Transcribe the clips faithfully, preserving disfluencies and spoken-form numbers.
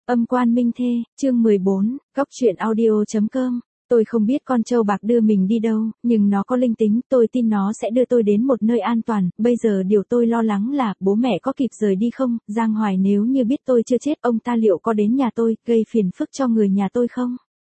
Âm quan minh thê, chương mười bốn, góc truyện audio.com. Tôi không biết con trâu bạc đưa mình đi đâu, nhưng nó có linh tính, tôi tin nó sẽ đưa tôi đến một nơi an toàn. Bây giờ điều tôi lo lắng là, bố mẹ có kịp rời đi không? Giang Hoài nếu như biết tôi chưa chết, ông ta liệu có đến nhà tôi, gây phiền phức cho người nhà tôi không?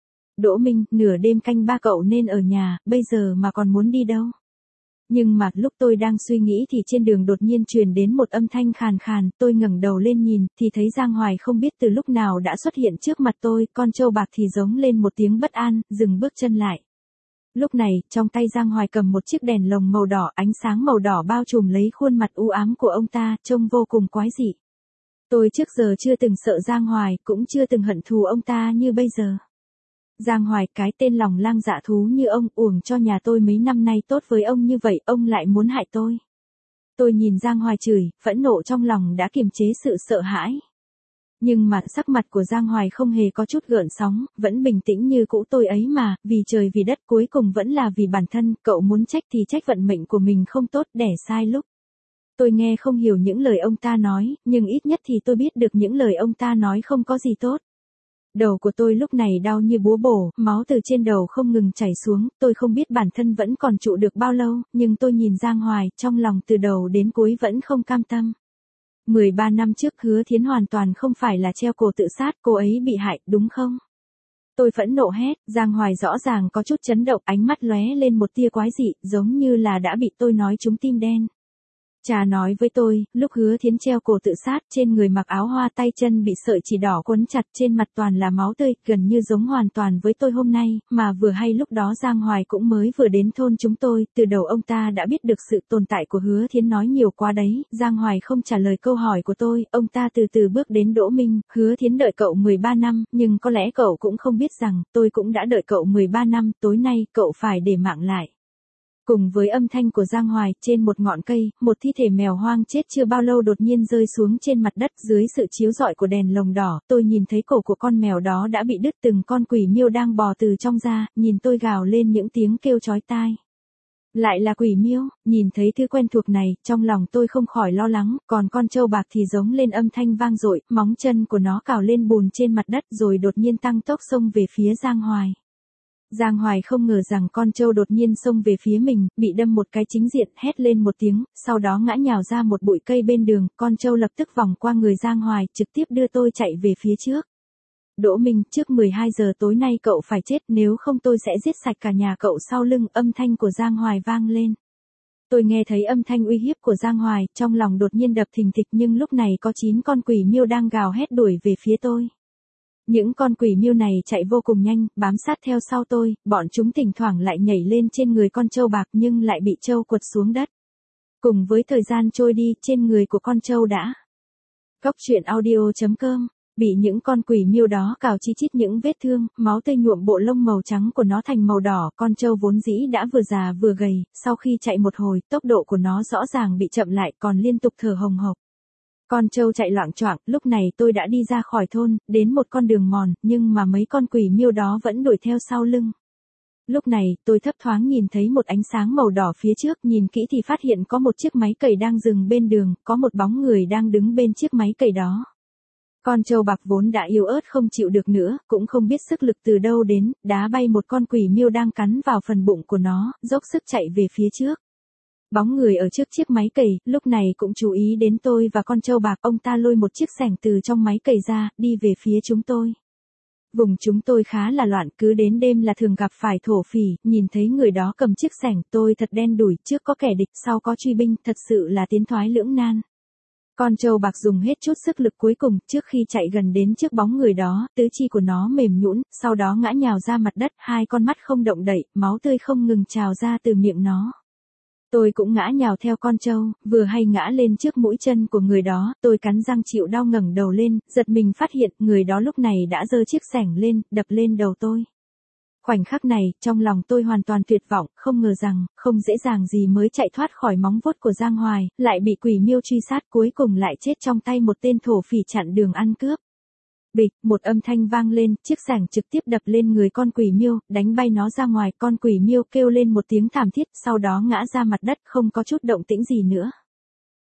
Đỗ Minh, nửa đêm canh ba cậu nên ở nhà, bây giờ mà còn muốn đi đâu? Nhưng mà lúc tôi đang suy nghĩ thì trên đường đột nhiên truyền đến một âm thanh khàn khàn, tôi ngẩng đầu lên nhìn, thì thấy Giang Hoài không biết từ lúc nào đã xuất hiện trước mặt tôi, con trâu bạc thì giống lên một tiếng bất an, dừng bước chân lại. Lúc này, trong tay Giang Hoài cầm một chiếc đèn lồng màu đỏ, ánh sáng màu đỏ bao trùm lấy khuôn mặt u ám của ông ta, trông vô cùng quái dị. Tôi trước giờ chưa từng sợ Giang Hoài, cũng chưa từng hận thù ông ta như bây giờ. Giang Hoài, cái tên lòng lang dạ thú như ông, uổng cho nhà tôi mấy năm nay tốt với ông như vậy, ông lại muốn hại tôi. Tôi nhìn Giang Hoài chửi, phẫn nộ trong lòng đã kiềm chế sự sợ hãi. Nhưng mà sắc mặt của Giang Hoài không hề có chút gợn sóng, vẫn bình tĩnh như cũ. Tôi ấy mà, vì trời vì đất, cuối cùng vẫn là vì bản thân. Cậu muốn trách thì trách vận mệnh của mình không tốt, đẻ sai lúc. Tôi nghe không hiểu những lời ông ta nói, nhưng ít nhất thì tôi biết được những lời ông ta nói không có gì tốt. Đầu của tôi lúc này đau như búa bổ, máu từ trên đầu không ngừng chảy xuống, tôi không biết bản thân vẫn còn trụ được bao lâu, nhưng tôi nhìn Giang Hoài, trong lòng từ đầu đến cuối vẫn không cam tâm. mười ba năm trước Hứa Thiến hoàn toàn không phải là treo cổ tự sát, cô ấy bị hại, đúng không? Tôi phẫn nộ hét, Giang Hoài rõ ràng có chút chấn động, ánh mắt lóe lên một tia quái dị, giống như là đã bị tôi nói trúng tim đen. Cha nói với tôi, lúc Hứa Thiến treo cổ tự sát, trên người mặc áo hoa, tay chân bị sợi chỉ đỏ quấn chặt, trên mặt toàn là máu tươi, gần như giống hoàn toàn với tôi hôm nay, mà vừa hay lúc đó Giang Hoài cũng mới vừa đến thôn chúng tôi, từ đầu ông ta đã biết được sự tồn tại của Hứa Thiến nói nhiều quá đấy. Giang Hoài không trả lời câu hỏi của tôi, ông ta từ từ bước đến Đỗ Minh, Hứa Thiến đợi cậu mười ba năm, nhưng có lẽ cậu cũng không biết rằng, tôi cũng đã đợi cậu mười ba năm, tối nay, cậu phải để mạng lại. Cùng với âm thanh của Giang Hoài, trên một ngọn cây, một thi thể mèo hoang chết chưa bao lâu đột nhiên rơi xuống trên mặt đất. Dưới sự chiếu rọi của đèn lồng đỏ, tôi nhìn thấy cổ của con mèo đó đã bị đứt, từng con quỷ miêu đang bò từ trong ra, nhìn tôi gào lên những tiếng kêu chói tai. Lại là quỷ miêu, nhìn thấy thứ quen thuộc này, trong lòng tôi không khỏi lo lắng, còn con trâu bạc thì giống lên âm thanh vang dội, móng chân của nó cào lên bùn trên mặt đất rồi đột nhiên tăng tốc xông về phía Giang Hoài. Giang Hoài không ngờ rằng con trâu đột nhiên xông về phía mình, bị đâm một cái chính diện, hét lên một tiếng, sau đó ngã nhào ra một bụi cây bên đường, con trâu lập tức vòng qua người Giang Hoài, trực tiếp đưa tôi chạy về phía trước. Đỗ Minh, trước mười hai giờ tối nay cậu phải chết, nếu không tôi sẽ giết sạch cả nhà cậu. Sau lưng, âm thanh của Giang Hoài vang lên. Tôi nghe thấy âm thanh uy hiếp của Giang Hoài, trong lòng đột nhiên đập thình thịch, nhưng lúc này có chín con quỷ miêu đang gào hét đuổi về phía tôi. Những con quỷ miêu này chạy vô cùng nhanh, bám sát theo sau tôi, bọn chúng thỉnh thoảng lại nhảy lên trên người con trâu bạc nhưng lại bị trâu quật xuống đất. Cùng với thời gian trôi đi, trên người của con trâu đã. Góc truyện audio.com, bị những con quỷ miêu đó cào chi chít những vết thương, máu tươi nhuộm bộ lông màu trắng của nó thành màu đỏ. Con trâu vốn dĩ đã vừa già vừa gầy, sau khi chạy một hồi, tốc độ của nó rõ ràng bị chậm lại, còn liên tục thở hồng hộc. Con trâu chạy loạng choạng, lúc này tôi đã đi ra khỏi thôn, đến một con đường mòn, nhưng mà mấy con quỷ miêu đó vẫn đuổi theo sau lưng. Lúc này, tôi thấp thoáng nhìn thấy một ánh sáng màu đỏ phía trước, nhìn kỹ thì phát hiện có một chiếc máy cày đang dừng bên đường, có một bóng người đang đứng bên chiếc máy cày đó. Con trâu bạc vốn đã yếu ớt không chịu được nữa, cũng không biết sức lực từ đâu đến, đá bay một con quỷ miêu đang cắn vào phần bụng của nó, dốc sức chạy về phía trước. Bóng người ở trước chiếc máy cày, lúc này cũng chú ý đến tôi và con trâu bạc, ông ta lôi một chiếc xẻng từ trong máy cày ra, đi về phía chúng tôi. Vùng chúng tôi khá là loạn, cứ đến đêm là thường gặp phải thổ phỉ, nhìn thấy người đó cầm chiếc xẻng, tôi thật đen đủi, trước có kẻ địch, sau có truy binh, thật sự là tiến thoái lưỡng nan. Con trâu bạc dùng hết chút sức lực cuối cùng, trước khi chạy gần đến trước bóng người đó, tứ chi của nó mềm nhũn, sau đó ngã nhào ra mặt đất, hai con mắt không động đậy, máu tươi không ngừng trào ra từ miệng nó. Tôi cũng ngã nhào theo con trâu, vừa hay ngã lên trước mũi chân của người đó, tôi cắn răng chịu đau ngẩng đầu lên, giật mình phát hiện, người đó lúc này đã giơ chiếc xẻng lên, đập lên đầu tôi. Khoảnh khắc này, trong lòng tôi hoàn toàn tuyệt vọng, không ngờ rằng, không dễ dàng gì mới chạy thoát khỏi móng vuốt của Giang Hoài, lại bị quỷ miêu truy sát, cuối cùng lại chết trong tay một tên thổ phỉ chặn đường ăn cướp. Bịch, một âm thanh vang lên, chiếc xẻng trực tiếp đập lên người con quỷ miêu, đánh bay nó ra ngoài, con quỷ miêu kêu lên một tiếng thảm thiết, sau đó ngã ra mặt đất, không có chút động tĩnh gì nữa.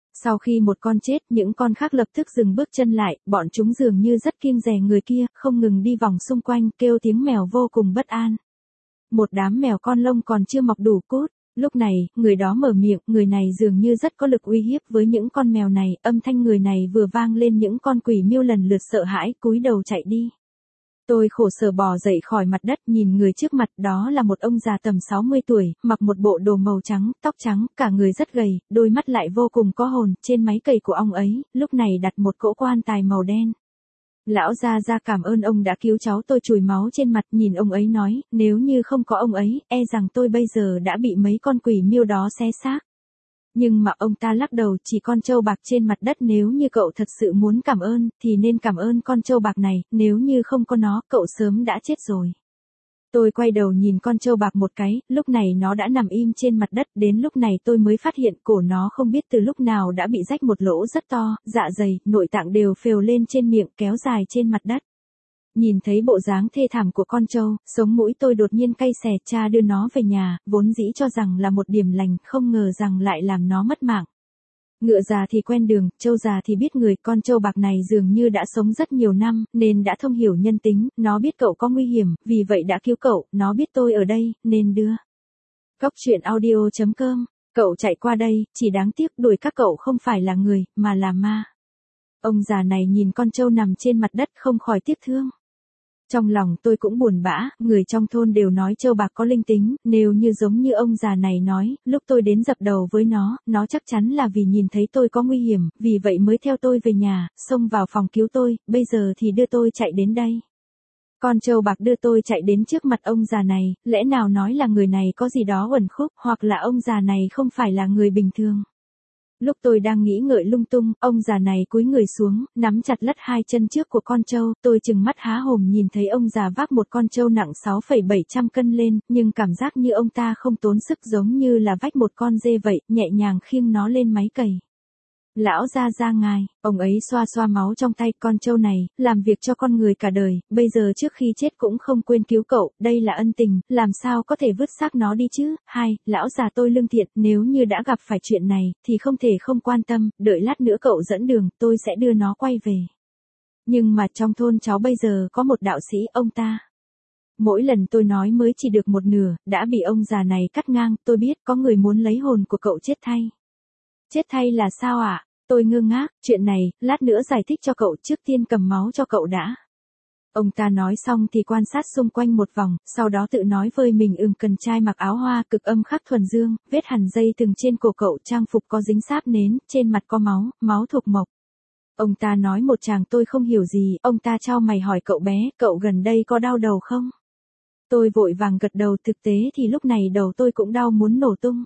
Sau khi một con chết, những con khác lập tức dừng bước chân lại, bọn chúng dường như rất kiêng dè người kia, không ngừng đi vòng xung quanh, kêu tiếng mèo vô cùng bất an. Một đám mèo con lông còn chưa mọc đủ cốt. Lúc này, người đó mở miệng, người này dường như rất có lực uy hiếp với những con mèo này, âm thanh người này vừa vang lên những con quỷ miêu lần lượt sợ hãi, cúi đầu chạy đi. Tôi khổ sở bò dậy khỏi mặt đất, nhìn người trước mặt, đó là một ông già tầm sáu mươi tuổi, mặc một bộ đồ màu trắng, tóc trắng, cả người rất gầy, đôi mắt lại vô cùng có hồn, trên máy cày của ông ấy, lúc này đặt một cỗ quan tài màu đen. Lão gia gia cảm ơn ông đã cứu cháu tôi, chùi máu trên mặt, nhìn ông ấy nói, nếu như không có ông ấy, e rằng tôi bây giờ đã bị mấy con quỷ miêu đó xé xác. Nhưng mà ông ta lắc đầu, chỉ con trâu bạc trên mặt đất, nếu như cậu thật sự muốn cảm ơn, thì nên cảm ơn con trâu bạc này, nếu như không có nó, cậu sớm đã chết rồi. Tôi quay đầu nhìn con trâu bạc một cái, lúc này nó đã nằm im trên mặt đất, đến lúc này tôi mới phát hiện cổ nó không biết từ lúc nào đã bị rách một lỗ rất to, dạ dày, nội tạng đều phều lên trên miệng, kéo dài trên mặt đất. Nhìn thấy bộ dáng thê thảm của con trâu, sống mũi tôi đột nhiên cay xè, cha đưa nó về nhà, vốn dĩ cho rằng là một điểm lành, không ngờ rằng lại làm nó mất mạng. Ngựa già thì quen đường, trâu già thì biết người, con trâu bạc này dường như đã sống rất nhiều năm, nên đã thông hiểu nhân tính, nó biết cậu có nguy hiểm, vì vậy đã cứu cậu, nó biết tôi ở đây, nên đưa. Cóc truyện audio chấm com, cậu chạy qua đây, chỉ đáng tiếc đuổi các cậu không phải là người, mà là ma. Ông già này nhìn con trâu nằm trên mặt đất không khỏi tiếc thương. Trong lòng tôi cũng buồn bã, người trong thôn đều nói trâu bạc có linh tính, nếu như giống như ông già này nói, lúc tôi đến dập đầu với nó, nó chắc chắn là vì nhìn thấy tôi có nguy hiểm, vì vậy mới theo tôi về nhà, xông vào phòng cứu tôi, bây giờ thì đưa tôi chạy đến đây. Con trâu bạc đưa tôi chạy đến trước mặt ông già này, lẽ nào nói là người này có gì đó uẩn khúc, hoặc là ông già này không phải là người bình thường. Lúc tôi đang nghĩ ngợi lung tung, ông già này cúi người xuống, nắm chặt lất hai chân trước của con trâu, tôi trừng mắt há hồn nhìn thấy ông già vác một con trâu nặng sáu phẩy bảy trăm cân lên, nhưng cảm giác như ông ta không tốn sức, giống như là vách một con dê vậy, nhẹ nhàng khiêng nó lên máy cày. Lão gia gia ngài, ông ấy xoa xoa máu trong tay, con trâu này, làm việc cho con người cả đời, bây giờ trước khi chết cũng không quên cứu cậu, đây là ân tình, làm sao có thể vứt xác nó đi chứ. Hai, lão già tôi lương thiện, nếu như đã gặp phải chuyện này, thì không thể không quan tâm, đợi lát nữa cậu dẫn đường, tôi sẽ đưa nó quay về. Nhưng mà trong thôn cháu bây giờ có một đạo sĩ, ông ta. Mỗi lần tôi nói mới chỉ được một nửa, đã bị ông già này cắt ngang, tôi biết có người muốn lấy hồn của cậu chết thay. Chết thay là sao ạ? À? Tôi ngơ ngác, chuyện này, lát nữa giải thích cho cậu, trước tiên cầm máu cho cậu đã. Ông ta nói xong thì quan sát xung quanh một vòng, sau đó tự nói với mình ừm cần trai mặc áo hoa cực âm khắc thuần dương, vết hằn dây từng trên cổ cậu, trang phục có dính sáp nến, trên mặt có máu, máu thuộc mộc. Ông ta nói một tràng tôi không hiểu gì, ông ta chau mày hỏi cậu bé, cậu gần đây có đau đầu không? Tôi vội vàng gật đầu, thực tế thì lúc này đầu tôi cũng đau muốn nổ tung.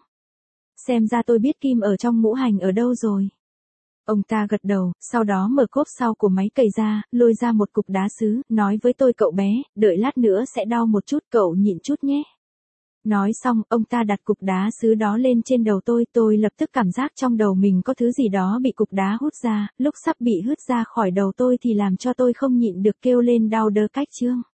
Xem ra tôi biết kim ở trong ngũ hành ở đâu rồi. Ông ta gật đầu, sau đó mở cốp sau của máy cày ra, lôi ra một cục đá sứ, nói với tôi cậu bé, đợi lát nữa sẽ đau một chút, cậu nhịn chút nhé. Nói xong, ông ta đặt cục đá sứ đó lên trên đầu tôi, tôi lập tức cảm giác trong đầu mình có thứ gì đó bị cục đá hút ra, lúc sắp bị hút ra khỏi đầu tôi thì làm cho tôi không nhịn được kêu lên đau đớn cách chương.